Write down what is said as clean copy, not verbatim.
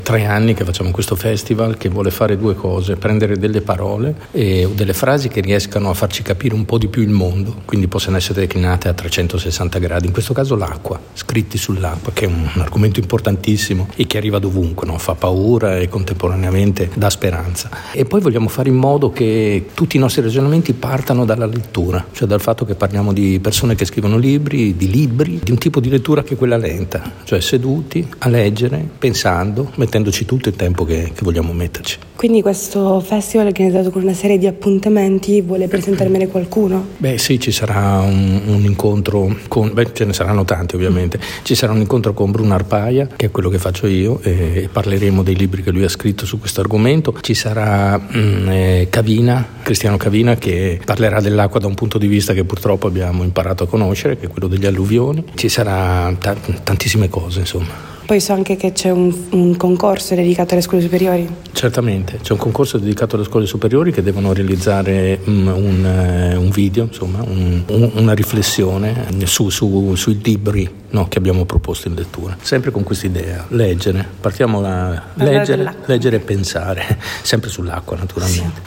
3 anni che facciamo questo festival che vuole fare 2 cose: prendere delle parole o delle frasi che riescano a farci capire un po' di più il mondo, quindi possono essere declinate a 360 gradi, in questo caso l'acqua, scritti sull'acqua, che è un argomento importantissimo e che arriva dovunque, no? Fa paura e contemporaneamente dà speranza. E poi vogliamo fare in modo che tutti i nostri ragionamenti partano dalla lettura, cioè dal fatto che parliamo di persone che scrivono libri, di un tipo di lettura che è quella lenta, cioè seduti a leggere, pensando, mettendoci tutto il tempo che vogliamo metterci. Quindi questo festival organizzato con una serie di appuntamenti vuole presentarmene qualcuno? Beh sì, ci sarà un incontro ce ne saranno tanti ovviamente. Ci sarà un incontro con Bruno Arpaia, che è quello che faccio io, e parleremo dei libri che lui ha scritto su questo argomento. Ci sarà Cristiano Cavina, che parlerà dell'acqua da un punto di vista che purtroppo abbiamo imparato a conoscere, che è quello degli alluvioni. Ci sarà tantissime cose, insomma. Poi so anche che c'è un concorso dedicato alle scuole superiori. Certamente, c'è un concorso dedicato alle scuole superiori che devono realizzare un video, insomma, una riflessione sui libri, no, che abbiamo proposto in lettura. Sempre con questa idea, leggere. Partiamo da leggere e pensare, sempre sull'acqua naturalmente.